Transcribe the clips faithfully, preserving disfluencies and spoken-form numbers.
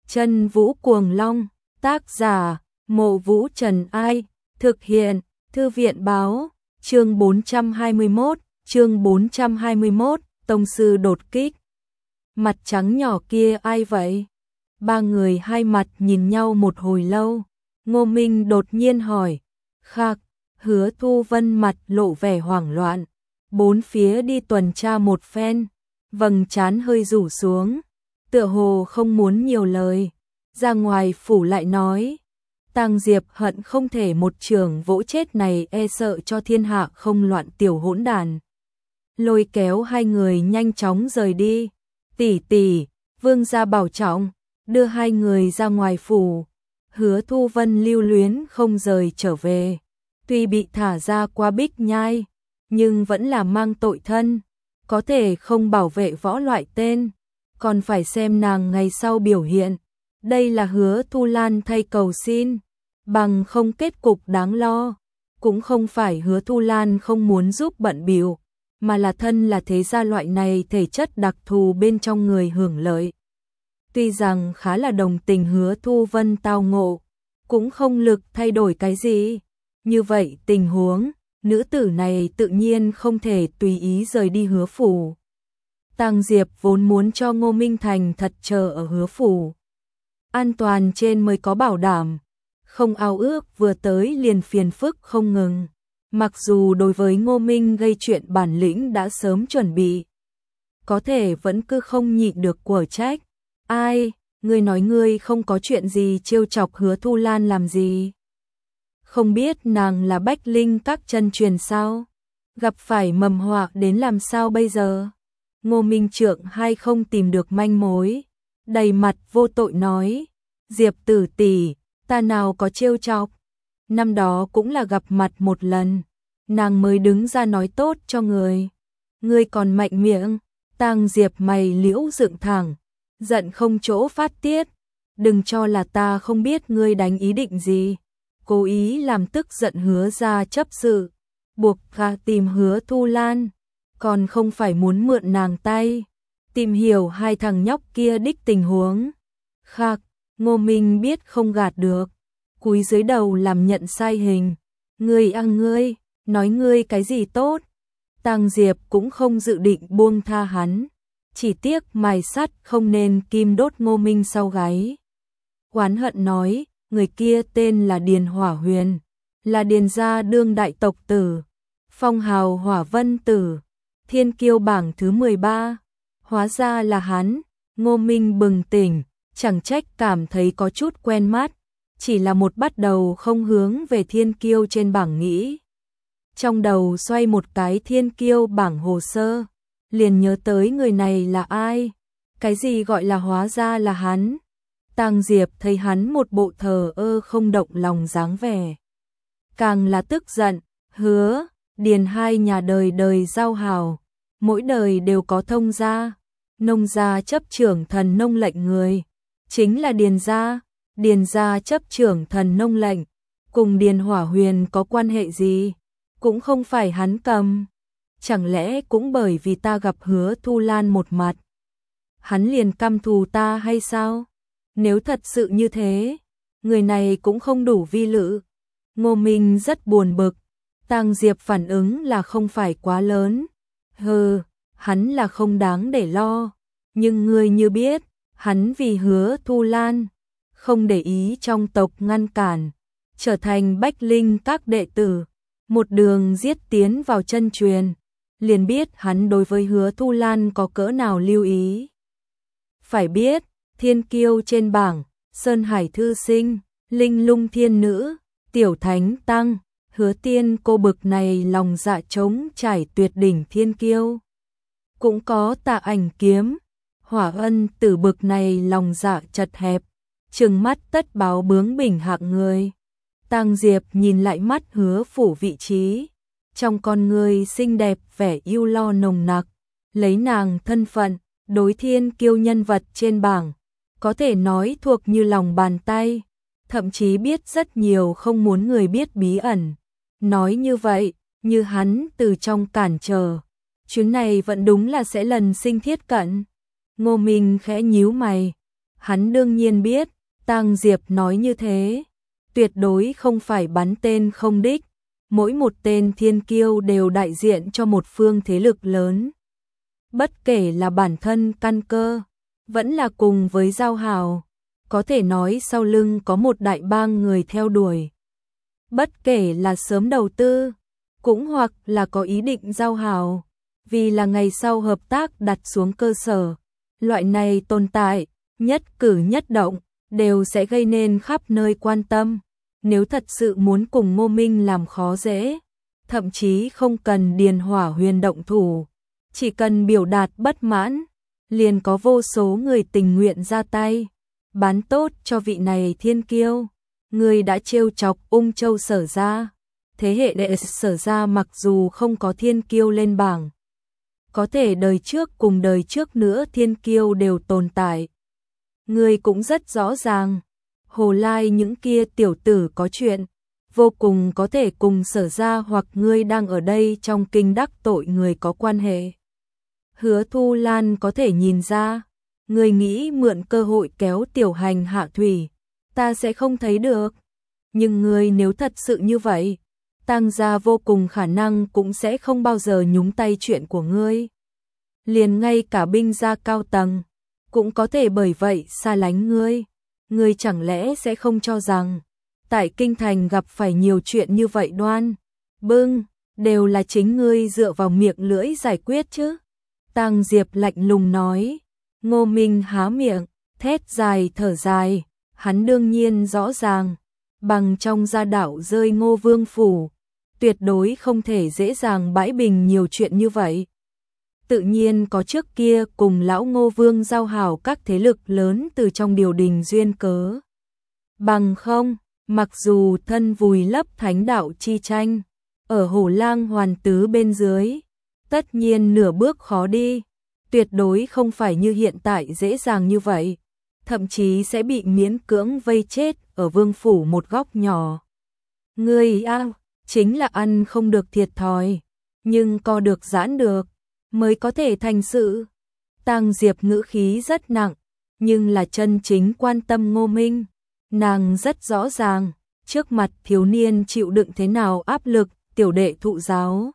Chân Vũ Cuồng Long, tác giả, Mộ Vũ Trần Ai, thực hiện, Thư viện báo, chương bốn trăm hai mươi mốt, chương bốn trăm hai mươi mốt, tông sư đột kích. Mặt trắng nhỏ kia ai vậy? Ba người hai mặt nhìn nhau một hồi lâu, Ngô Minh đột nhiên hỏi, khạc, Hứa Thu Vân mặt lộ vẻ hoảng loạn, bốn phía đi tuần tra một phen, vầng trán hơi rủ xuống, tựa hồ không muốn nhiều lời, ra ngoài phủ lại nói, Tang Diệp hận không thể một trường vỗ chết này e sợ cho thiên hạ không loạn tiểu hỗn đàn. Lôi kéo hai người nhanh chóng rời đi, tỷ tỷ, vương gia bảo trọng, đưa hai người ra ngoài phủ. Hứa Thu Vân lưu luyến không rời trở về, tuy bị thả ra qua Bích Nhai, nhưng vẫn là mang tội thân, có thể không bảo vệ võ loại tên, còn phải xem nàng ngày sau biểu hiện. Đây là Hứa Thu Lan thay cầu xin, bằng không kết cục đáng lo, cũng không phải Hứa Thu Lan không muốn giúp bận bịu, mà là thân là thế gia loại này thể chất đặc thù bên trong người hưởng lợi. Tuy rằng khá là đồng tình Hứa Thu Vân tao ngộ, cũng không lực thay đổi cái gì. Như vậy tình huống, nữ tử này tự nhiên không thể tùy ý rời đi Hứa phủ. Tang Diệp vốn muốn cho Ngô Minh Thành thật chờ ở Hứa phủ. An toàn trên mới có bảo đảm, không ao ước vừa tới liền phiền phức không ngừng. Mặc dù đối với Ngô Minh gây chuyện bản lĩnh đã sớm chuẩn bị, có thể vẫn cứ không nhịn được quở trách. Ai, ngươi nói ngươi không có chuyện gì trêu chọc Hứa Thu Lan làm gì? Không biết nàng là Bách Linh các chân truyền sao? Gặp phải mầm họa đến làm sao bây giờ? Ngô Minh Trượng hay không tìm được manh mối, đầy mặt vô tội nói, Diệp tử tỷ, ta nào có trêu chọc, năm đó cũng là gặp mặt một lần, nàng mới đứng ra nói tốt cho người, ngươi còn mạnh miệng. Tang Diệp mày liễu dựng thẳng, giận không chỗ phát tiết, đừng cho là ta không biết ngươi đánh ý định gì, cố ý làm tức giận Hứa gia chấp sự, buộc gã tìm Hứa Thu Lan, còn không phải muốn mượn nàng tay, tìm hiểu hai thằng nhóc kia đích tình huống. Khạc, Ngô Minh biết không gạt được, cúi dưới đầu làm nhận sai hình, ngươi ăn ngươi, nói ngươi cái gì tốt. Tang Diệp cũng không dự định buông tha hắn, chỉ tiếc mài sắt không nên kim đốt Ngô Minh sau gáy. Oán hận nói, người kia tên là Điền Hỏa Huyền, là Điền gia đương đại tộc tử, phong hào Hỏa Vân tử, thiên kiêu bảng thứ mười ba, hóa ra là hắn. Ngô Minh bừng tỉnh, chẳng trách cảm thấy có chút quen mắt, chỉ là một bắt đầu không hướng về thiên kiêu trên bảng nghĩ. Trong đầu xoay một cái thiên kiêu bảng hồ sơ, liền nhớ tới người này là ai, cái gì gọi là hóa ra là hắn. Tang Diệp thấy hắn một bộ thờ ơ không động lòng dáng vẻ, càng là tức giận. Hứa, Điền hai nhà đời đời giao hào, mỗi đời đều có thông gia, nông gia chấp trưởng thần nông lệnh người, chính là Điền gia. Điền gia chấp trưởng thần nông lệnh, cùng Điền Hỏa Huyền có quan hệ gì? Cũng không phải hắn cầm. Chẳng lẽ cũng bởi vì ta gặp Hứa Thu Lan một mặt, hắn liền căm thù ta hay sao? Nếu thật sự như thế, người này cũng không đủ vi lự. Ngô Minh rất buồn bực, Tang Diệp phản ứng là không phải quá lớn. Hừ, hắn là không đáng để lo, nhưng ngươi như biết, hắn vì Hứa Thu Lan, không để ý trong tộc ngăn cản, trở thành Bách Linh các đệ tử, một đường giết tiến vào chân truyền, liền biết hắn đối với Hứa Thu Lan có cỡ nào lưu ý. Phải biết, thiên kiêu trên bảng, Sơn Hải Thư Sinh, Linh Lung Thiên Nữ, Tiểu Thánh Tăng, Hứa Tiên cô bực này lòng dạ trống trải tuyệt đỉnh thiên kiêu. Cũng có Tạ Ảnh Kiếm, Hỏa Ân tử bực này lòng dạ chật hẹp, trừng mắt tất báo bướng bỉnh hạng người. Tang Diệp nhìn lại mắt Hứa phủ vị trí, trong con người xinh đẹp vẻ yêu lo nồng nặc, lấy nàng thân phận, đối thiên kiêu nhân vật trên bảng, có thể nói thuộc như lòng bàn tay, thậm chí biết rất nhiều không muốn người biết bí ẩn. Nói như vậy, như hắn từ trong cản trở, chuyến này vẫn đúng là sẽ lần sinh thiết cận. Ngô Minh khẽ nhíu mày, Hắn đương nhiên biết, Tang Diệp nói như thế, tuyệt đối không phải bắn tên không đích, mỗi một tên thiên kiêu đều đại diện cho một phương thế lực lớn. Bất kể là bản thân căn cơ, vẫn là cùng với giao hào, có thể nói sau lưng có một đại bang người theo đuổi. Bất kể là sớm đầu tư, cũng hoặc là có ý định giao hào, vì là ngày sau hợp tác đặt xuống cơ sở. Loại này tồn tại, nhất cử nhất động, đều sẽ gây nên khắp nơi quan tâm. Nếu thật sự muốn cùng Ngô Minh làm khó dễ, thậm chí không cần Điền Hỏa Huyền động thủ, chỉ cần biểu đạt bất mãn, liền có vô số người tình nguyện ra tay, bán tốt cho vị này thiên kiêu. Người đã trêu chọc Ung Châu Sở gia, thế hệ đệ Sở gia mặc dù không có thiên kiêu lên bảng, có thể đời trước cùng đời trước nữa thiên kiêu đều tồn tại. Người cũng rất rõ ràng, Hồ Lai những kia tiểu tử có chuyện, vô cùng có thể cùng Sở gia hoặc ngươi đang ở đây trong kinh đắc tội người có quan hệ. Hứa Thu Lan có thể nhìn ra, người nghĩ mượn cơ hội kéo Tiểu Hành hạ thủy, ta sẽ không thấy được. Nhưng người nếu thật sự như vậy, Tang gia vô cùng khả năng cũng sẽ không bao giờ nhúng tay chuyện của ngươi. Liền ngay cả binh gia cao tầng, cũng có thể bởi vậy xa lánh ngươi. Ngươi chẳng lẽ sẽ không cho rằng, tại kinh thành gặp phải nhiều chuyện như vậy đoan, bưng, đều là chính ngươi dựa vào miệng lưỡi giải quyết chứ? Tang Diệp lạnh lùng nói. Ngô Minh há miệng, thét dài thở dài, hắn đương nhiên rõ ràng, bằng trong gia đạo rơi Ngô Vương phủ, tuyệt đối không thể dễ dàng bãi bình nhiều chuyện như vậy. Tự nhiên có trước kia cùng lão Ngô Vương giao hảo các thế lực lớn từ trong điều đình duyên cớ. Bằng không, mặc dù thân vùi lấp thánh đạo chi tranh, ở Hổ Lang hoàn tứ bên dưới, tất nhiên nửa bước khó đi, tuyệt đối không phải như hiện tại dễ dàng như vậy, thậm chí sẽ bị miễn cưỡng vây chết ở vương phủ một góc nhỏ. Ngươi a, chính là ăn không được thiệt thòi, nhưng co được giãn được, mới có thể thành sự. Tang Diệp ngữ khí rất nặng, nhưng là chân chính quan tâm Ngô Minh. Nàng rất rõ ràng, trước mặt thiếu niên chịu đựng thế nào áp lực, tiểu đệ thụ giáo.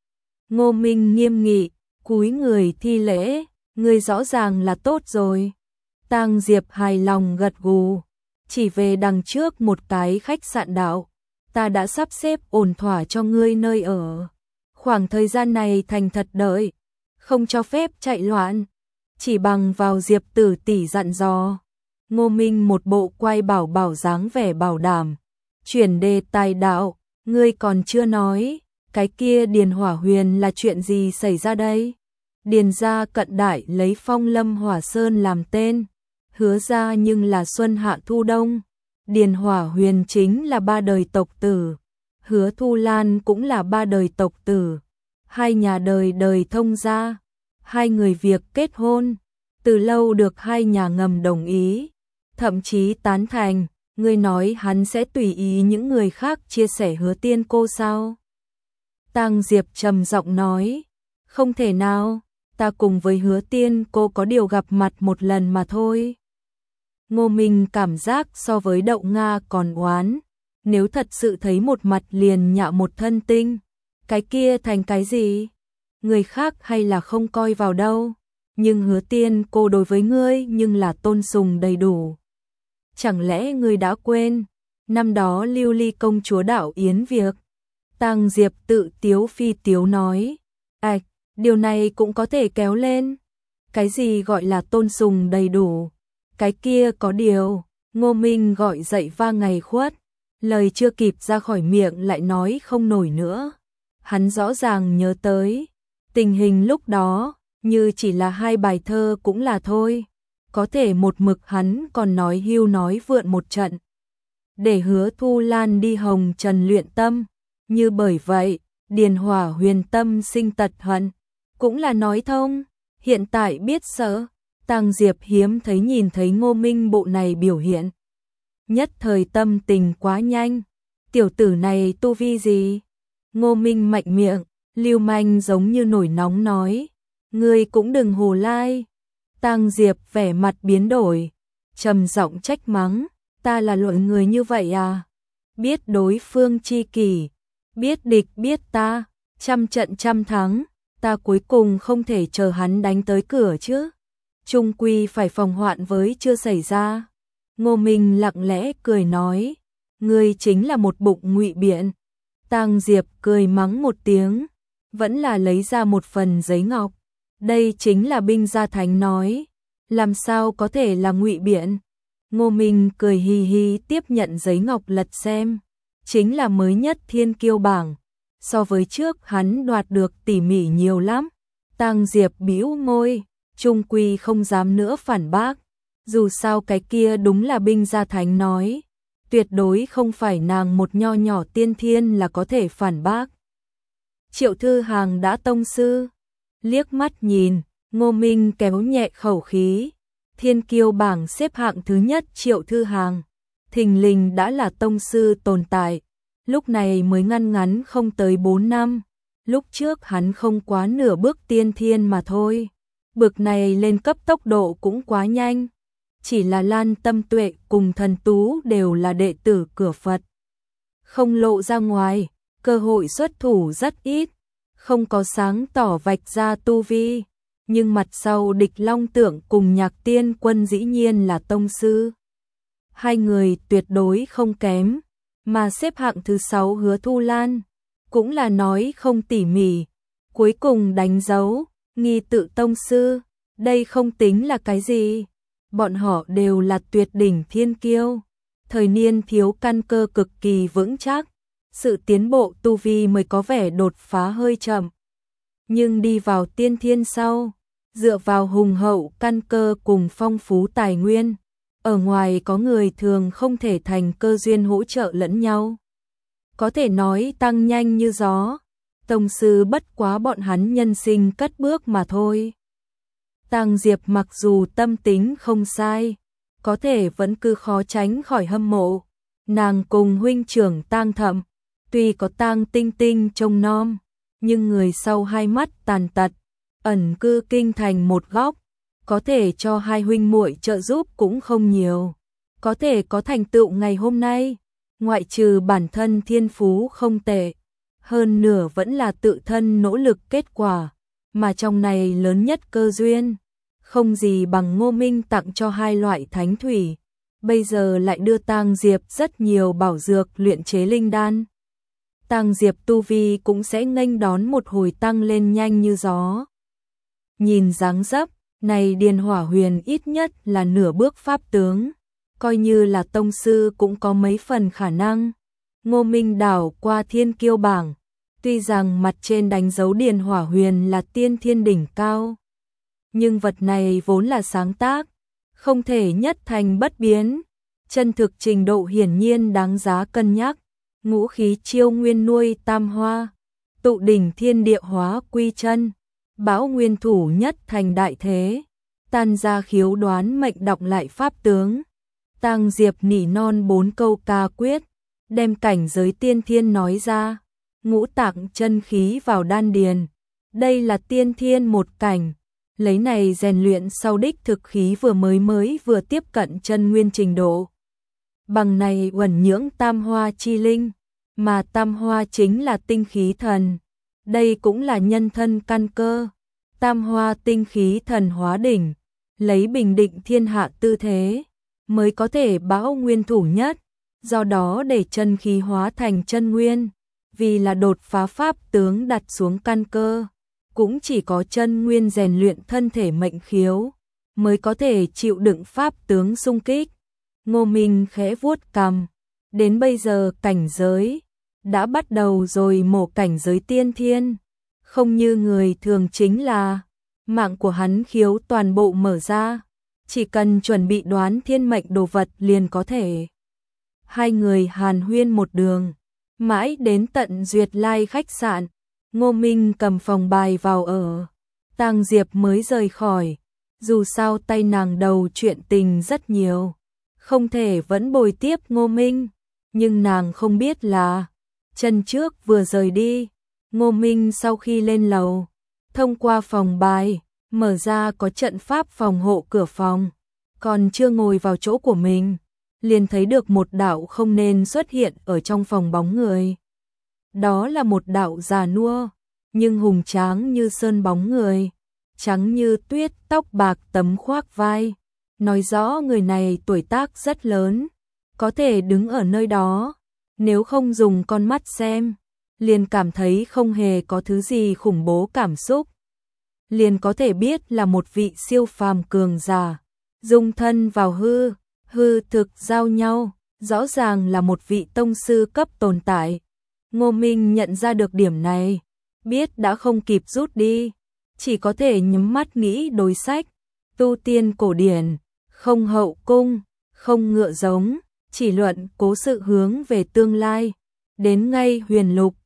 Ngô Minh nghiêm nghị, cúi người thi lễ, ngươi rõ ràng là tốt rồi. Tang Diệp hài lòng gật gù, chỉ về đằng trước một cái khách sạn đạo, ta đã sắp xếp ổn thỏa cho ngươi nơi ở. Khoảng thời gian này thành thật đợi, không cho phép chạy loạn, chỉ bằng vào Diệp tử tỷ dặn dò. Ngô Minh một bộ quay bảo bảo dáng vẻ bảo đảm, chuyển đề tài đạo, ngươi còn chưa nói, cái kia Điền Hỏa Huyền là chuyện gì xảy ra đây? Điền gia cận đại lấy Phong Lâm Hỏa Sơn làm tên, Hứa gia nhưng là Xuân Hạ Thu Đông. Điền Hỏa Huyền chính là ba đời tộc tử, Hứa Thu Lan cũng là ba đời tộc tử, hai nhà đời đời thông gia, hai người việc kết hôn, từ lâu được hai nhà ngầm đồng ý, thậm chí tán thành. Ngươi nói hắn sẽ tùy ý những người khác chia sẻ Hứa Tiên cô sao? Tang Diệp trầm giọng nói, không thể nào, ta cùng với Hứa Tiên cô có điều gặp mặt một lần mà thôi. Ngô Minh cảm giác so với Đậu Nga còn oán, nếu thật sự thấy một mặt liền nhạo một thân tinh, cái kia thành cái gì? Người khác hay là không coi vào đâu, nhưng Hứa Tiên cô đối với ngươi nhưng là tôn sùng đầy đủ. Chẳng lẽ ngươi đã quên, năm đó Lưu Ly công chúa đạo yến việc? Tang Diệp tự tiếu phi tiếu nói, ạch, điều này cũng có thể kéo lên. Cái gì gọi là tôn sùng đầy đủ? Cái kia có điều, Ngô Minh gọi dậy va ngày khuất, lời chưa kịp ra khỏi miệng lại nói không nổi nữa. Hắn rõ ràng nhớ tới, tình hình lúc đó, như chỉ là hai bài thơ cũng là thôi. Có thể một mực hắn còn nói hưu nói vượn một trận, để Hứa Thu Lan đi hồng trần luyện tâm, như bởi vậy, Điền Hỏa Huyền tâm sinh tật hận, cũng là nói thông, hiện tại biết sợ. Tang Diệp hiếm thấy nhìn thấy Ngô Minh bộ này biểu hiện, nhất thời tâm tình quá nhanh, tiểu tử này tu vi gì? Ngô Minh mạnh miệng, lưu manh giống như nổi nóng nói, ngươi cũng đừng hồ lai. Tang Diệp vẻ mặt biến đổi, trầm giọng trách mắng, ta là loại người như vậy à? Biết đối phương chi kỷ, biết địch biết ta, trăm trận trăm thắng, ta cuối cùng không thể chờ hắn đánh tới cửa chứ. Trung quy phải phòng hoạn với chưa xảy ra. Ngô Minh lặng lẽ cười nói, ngươi chính là một bụng ngụy biện. Tang Diệp cười mắng một tiếng, vẫn là lấy ra một phần giấy ngọc. Đây chính là binh gia thánh nói, làm sao có thể là ngụy biện. Ngô Minh cười hì hì tiếp nhận giấy ngọc lật xem, chính là mới nhất thiên kiêu bảng. So với trước hắn đoạt được tỉ mỉ nhiều lắm. Tang Diệp bĩu môi, trung quy không dám nữa phản bác. Dù sao cái kia đúng là binh gia thánh nói, tuyệt đối không phải nàng một nho nhỏ tiên thiên là có thể phản bác. Triệu Thư Hàng đã tông sư, liếc mắt nhìn, Ngô Minh kéo nhẹ khẩu khí. Thiên kiêu bảng xếp hạng thứ nhất Triệu Thư Hàng, thình lình đã là tông sư tồn tại. Lúc này mới ngăn ngắn không tới bốn năm, lúc trước hắn không quá nửa bước tiên thiên mà thôi. Bực này lên cấp tốc độ cũng quá nhanh. Chỉ là Lan Tâm Tuệ cùng Thần Tú đều là đệ tử cửa Phật. Không lộ ra ngoài, cơ hội xuất thủ rất ít, không có sáng tỏ vạch ra tu vi. Nhưng mặt sau Địch Long Tượng cùng Nhạc Tiên Quân dĩ nhiên là tông sư. Hai người tuyệt đối không kém, mà xếp hạng thứ sáu Hứa Thu Lan, cũng là nói không tỉ mỉ, cuối cùng đánh dấu, nghi tự tông sư, đây không tính là cái gì. Bọn họ đều là tuyệt đỉnh thiên kiêu, thời niên thiếu căn cơ cực kỳ vững chắc, sự tiến bộ tu vi mới có vẻ đột phá hơi chậm. Nhưng đi vào tiên thiên sau, dựa vào hùng hậu căn cơ cùng phong phú tài nguyên, ở ngoài có người thường không thể thành cơ duyên hỗ trợ lẫn nhau. Có thể nói tăng nhanh như gió, tông sư bất quá bọn hắn nhân sinh cất bước mà thôi. Tang Diệp mặc dù tâm tính không sai, có thể vẫn cứ khó tránh khỏi hâm mộ. Nàng cùng huynh trưởng Tang Thậm, tuy có Tang Tinh Tinh trông nom, nhưng người sau hai mắt tàn tật, ẩn cư kinh thành một góc, có thể cho hai huynh muội trợ giúp cũng không nhiều. Có thể có thành tựu ngày hôm nay, ngoại trừ bản thân thiên phú không tệ, hơn nửa vẫn là tự thân nỗ lực kết quả, mà trong này lớn nhất cơ duyên, không gì bằng Ngô Minh tặng cho hai loại thánh thủy, bây giờ lại đưa Tang Diệp rất nhiều bảo dược luyện chế linh đan. Tang Diệp tu vi cũng sẽ nghênh đón một hồi tăng lên nhanh như gió. Nhìn dáng dấp, này Điền Hỏa Huyền ít nhất là nửa bước pháp tướng, coi như là tông sư cũng có mấy phần khả năng. Ngô Minh đảo qua thiên kiêu bảng, tuy rằng mặt trên đánh dấu Điền Hỏa Huyền là tiên thiên đỉnh cao, nhưng vật này vốn là sáng tác, không thể nhất thành bất biến, chân thực trình độ hiển nhiên đáng giá cân nhắc. Ngũ khí chiêu nguyên nuôi tam hoa, tụ đỉnh thiên địa hóa quy chân, bão nguyên thủ nhất thành đại thế, tan ra khiếu đoán mệnh đọc lại pháp tướng. Tang Diệp nỉ non bốn câu ca quyết, đem cảnh giới tiên thiên nói ra, ngũ tạng chân khí vào đan điền, đây là tiên thiên một cảnh, lấy này rèn luyện sau đích thực khí vừa mới mới vừa tiếp cận chân nguyên trình độ. Bằng này uẩn nhưỡng tam hoa chi linh, mà tam hoa chính là tinh khí thần, đây cũng là nhân thân căn cơ. Tam hoa tinh khí thần hóa đỉnh, lấy bình định thiên hạ tư thế, mới có thể bão nguyên thủ nhất, do đó để chân khí hóa thành chân nguyên, vì là đột phá pháp tướng đặt xuống căn cơ, cũng chỉ có chân nguyên rèn luyện thân thể mệnh khiếu, mới có thể chịu đựng pháp tướng xung kích. Ngô Minh khẽ vuốt cằm, đến bây giờ cảnh giới đã bắt đầu rồi mổ cảnh giới tiên thiên, không như người thường chính là mạng của hắn khiếu toàn bộ mở ra, chỉ cần chuẩn bị đoán thiên mệnh đồ vật liền có thể. Hai người hàn huyên một đường, mãi đến tận Duyệt Lai khách sạn, Ngô Minh cầm phòng bài vào ở, Tang Diệp mới rời khỏi, dù sao tay nàng đầu chuyện tình rất nhiều, không thể vẫn bồi tiếp Ngô Minh, nhưng nàng không biết là, chân trước vừa rời đi, Ngô Minh sau khi lên lầu, thông qua phòng bài, mở ra có trận pháp phòng hộ cửa phòng, còn chưa ngồi vào chỗ của mình, liền thấy được một đạo không nên xuất hiện ở trong phòng bóng người. Đó là một đạo già nua, nhưng hùng tráng như sơn bóng người, trắng như tuyết, tóc bạc tấm khoác vai, nói rõ người này tuổi tác rất lớn, có thể đứng ở nơi đó, nếu không dùng con mắt xem, liền cảm thấy không hề có thứ gì khủng bố cảm xúc, liền có thể biết là một vị siêu phàm cường giả, dung thân vào hư, hư thực giao nhau, rõ ràng là một vị tông sư cấp tồn tại. Ngô Minh nhận ra được điểm này, biết đã không kịp rút đi, chỉ có thể nhắm mắt nghĩ đối sách, tu tiên cổ điển, không hậu cung, không ngựa giống, chỉ luận cố sự hướng về tương lai, đến ngay huyền lục,